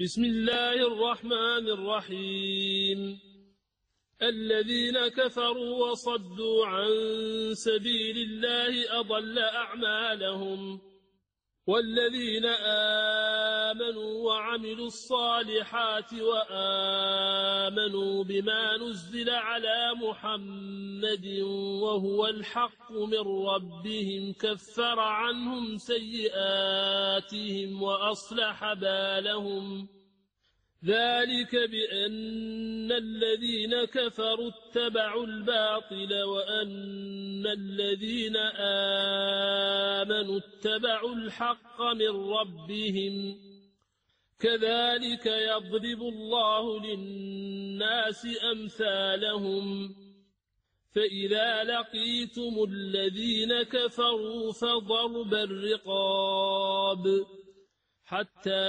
بسم الله الرحمن الرحيم. الذين كفروا وصدوا عن سبيل الله أضل أعمالهم، والذين آمنوا وعملوا الصالحات وآمنوا بما نزل على محمد وهو الحق من ربهم كفر عنهم سيئاتهم وأصلح بالهم. ذلك بأن الذين كفروا اتبعوا الباطل وأن الذين آمنوا اتبعوا الحق من ربهم. كذلك يضرب الله للناس أمثالهم. فإذا لقيتم الذين كفروا فضرب الرقاب حتى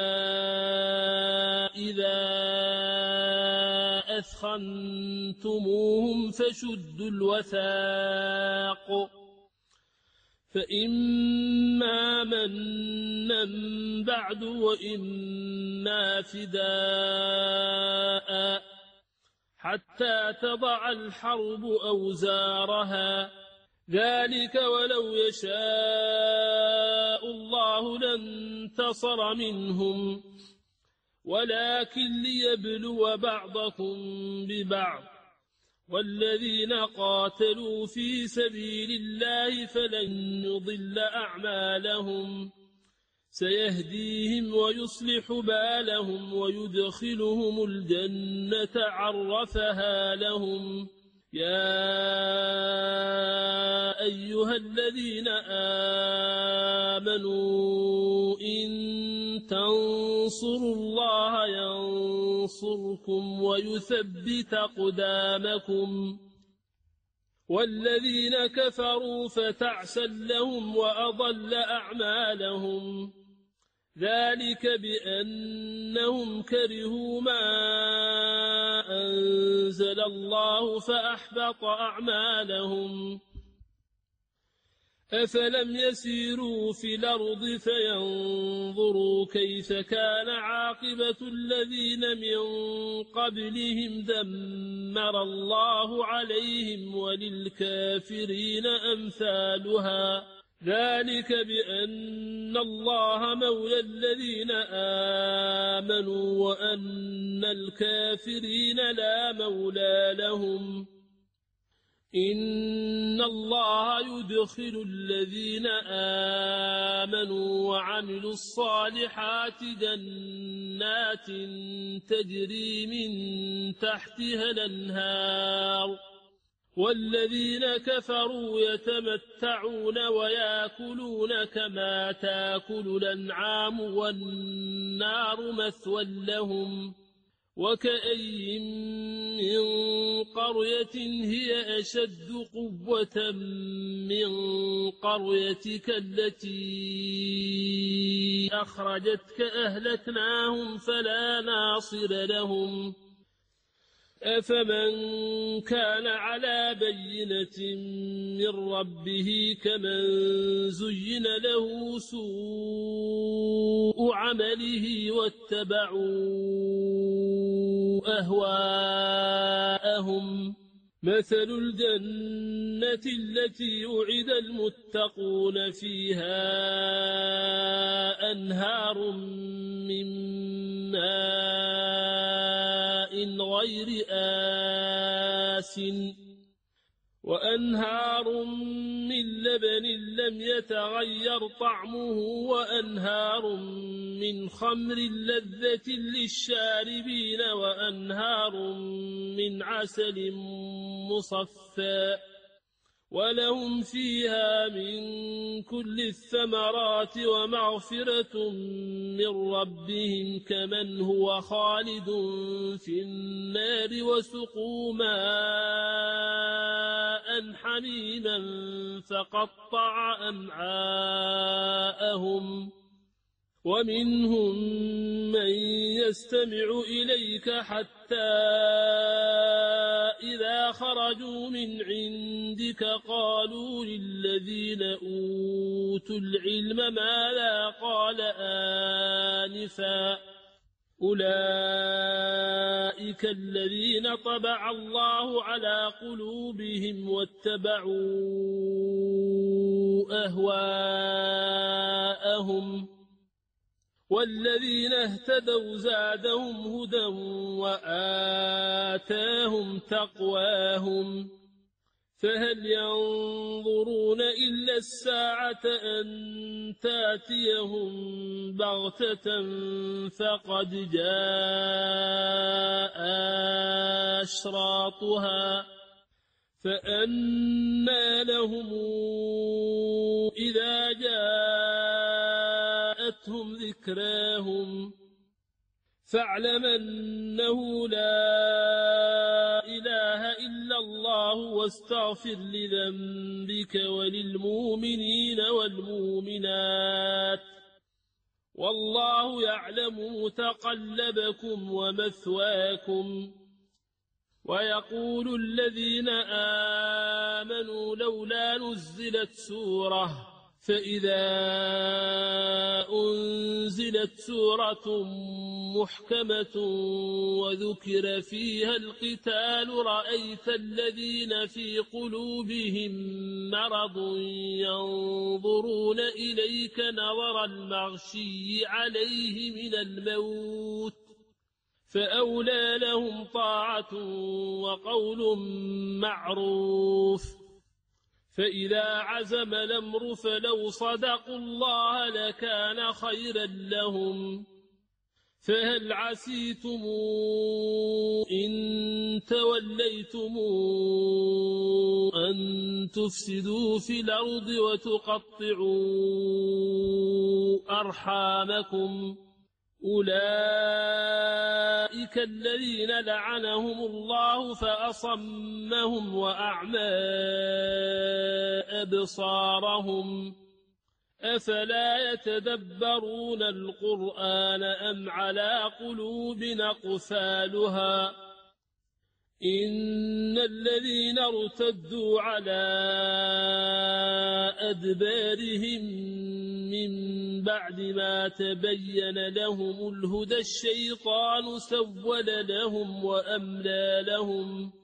إذا أثخنتموهم فشدوا الوثاق، فإما منا بعد وإما فداء حتى تضع الحرب أوزارها. ذلك ولو يشاء الله لانتصر منهم، ولكن ليبلو بعضكم ببعض. والذين قاتلوا في سبيل الله فلن يضل أعمالهم، سيهديهم ويصلح بالهم ويدخلهم الجنة عرفها لهم. يا أيها الذين آمنوا إن تنصروا الله ينصركم ويثبت أقدامكم. والذين كفروا فتعسا لهم وأضل أعمالهم. ذلك بأنهم كرهوا ما أنزل الله فأحبط أعمالهم. أفلم يسيروا في الأرض فينظروا كيف كان عاقبة الذين من قبلهم دمر الله عليهم وللكافرين أمثالها. ذلك بأن الله مولى الذين آمنوا وأن الكافرين لا مولى لهم. إن الله يدخل الذين آمنوا وعملوا الصالحات جنات تجري من تحتها الأنهار، والذين كفروا يتمتعون ويأكلون كما تأكل الأنعام والنار مثوى لهم. وكأي من قرية هي أشد قوة من قريتك التي أخرجتك أهلكناهم فلا ناصر لهم. أفمن كان على بينة من ربه كمن زين له سوء عمله واتبعوا أهواءهم. مثل الجنة التي وعد المتقون فيها أنهار من ماء غير آسن وأنهار من لبن لم يتغير طعمه وأنهار من خمر لذة للشاربين وأنهار من عسل مصفى ولهم فيها من كل الثمرات ومغفرة من ربهم كمن هو خالد في النار وسقوا ماء حميما فقطع أمعاءهم. ومنهم من يستمع إليك حتى إذا خرجوا من عندك قالوا للذين أوتوا العلم ماذا قال آنفا أولئك الذين طبع الله على قلوبهم واتبعوا أهواءهم والذين اهتدوا زادهم هدى وآتاهم تقواهم فهل ينظرون إلا الساعة أن تاتيهم بغتة فقد جاء أشراطها فأنى لهم إذا جاءتهم ذكراهم فاعلم أنه لا إله إلا الله واستغفر لذنبك وللمؤمنين والمؤمنات والله يعلم متقلبكم ومثواكم ويقول الذين آمنوا لولا نزلت سورة فإذا أنزلت سورة محكمة وذكر فيها القتال رأيت الذين في قلوبهم مرض ينظرون إليك نظر المغشي عليه من الموت فأولى لهم طاعة وقول معروف فإذا عزم الأمر فلو صدقوا الله لكان خيرا لهم فهل عسيتم إن توليتم أن تفسدوا في الأرض وتقطعوا أرحامكم أولئك الذين لعنهم الله فأصمهم وأعمى أبصارهم أفلا يتدبرون القرآن أم على قلوب أقفالها إن الذين ارتدوا على أدبارهم من بعد ما تبين لهم الهدى الشيطان سول لهم وأملى لهم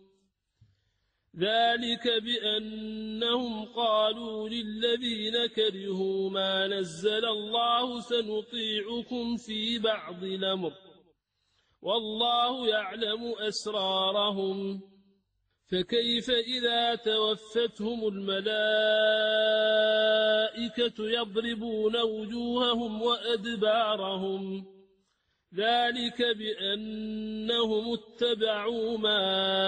ذلك بأنهم قالوا للذين كرهوا ما نزل الله سنطيعكم في بعض الأمر والله يعلم أسرارهم فكيف إذا توفتهم الملائكة يضربون وجوههم وأدبارهم ذلك بأنهم اتبعوا ما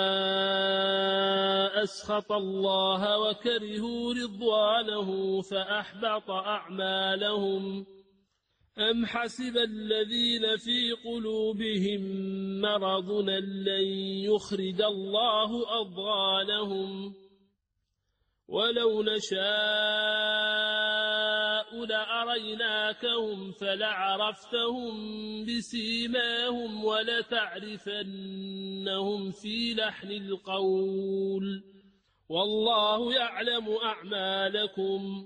أسخط الله وكرهوا رضوانه فأحبط أعمالهم أم حسب الذين في قلوبهم مرض لن يخرج الله أضغانهم ولو نشاء لأريناكهم فلعرفتهم بسيماهم ولتعرفنهم في لحن القول والله يعلم أعمالكم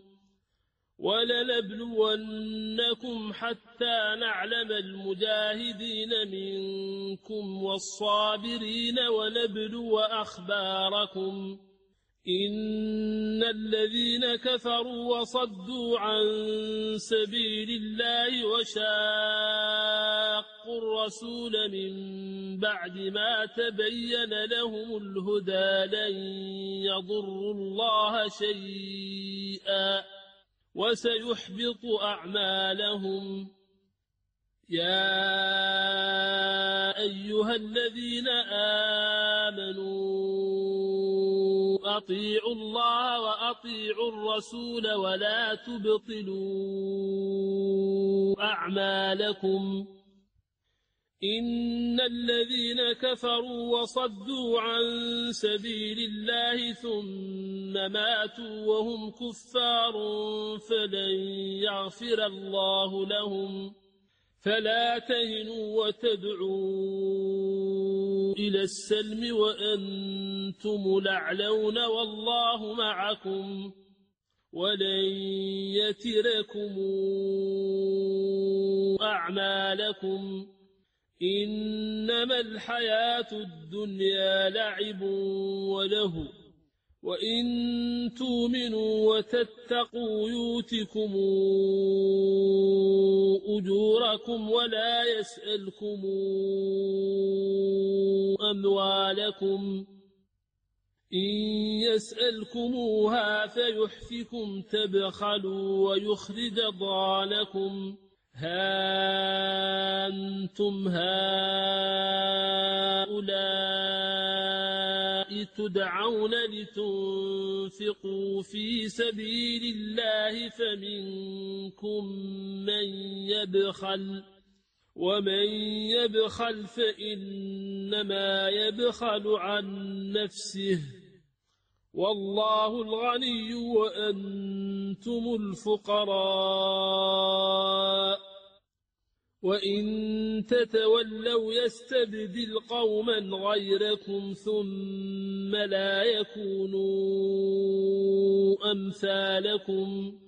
ولنبلونكم حتى نعلم المجاهدين منكم والصابرين ونبلو أخباركم إن الذين كفروا وصدوا عن سبيل الله وشاقوا الرسول من بعد ما تبين لهم الهدى لن يضروا الله شيئا وسيحبط أعمالهم يا أيها الذين آمنوا أطيعوا الله وأطيعوا الرسول ولا تبطلوا أعمالكم إن الذين كفروا وصدوا عن سبيل الله ثم ماتوا وهم كفار فلن يغفر الله لهم فلا تهنوا وتدعوا إلى السلم وأنتم الأعلون والله معكم ولن يتركم أعمالكم إنما الحياة الدنيا لعب وله وإن تؤمنوا وتتقوا يؤتكم أجوركم ولا يسألكم أموالكم إن يسألكموها فيحفكم تبخلوا ويخرج ضالكم ها أنتم هؤلاء تدعون لتنفقوا في سبيل الله فمنكم من يبخل ومن يبخل فإنما يبخل عن نفسه والله الغني وأنتم الفقراء وإن تتولوا يستبدل قوما غيركم ثم لا يكونوا أمثالكم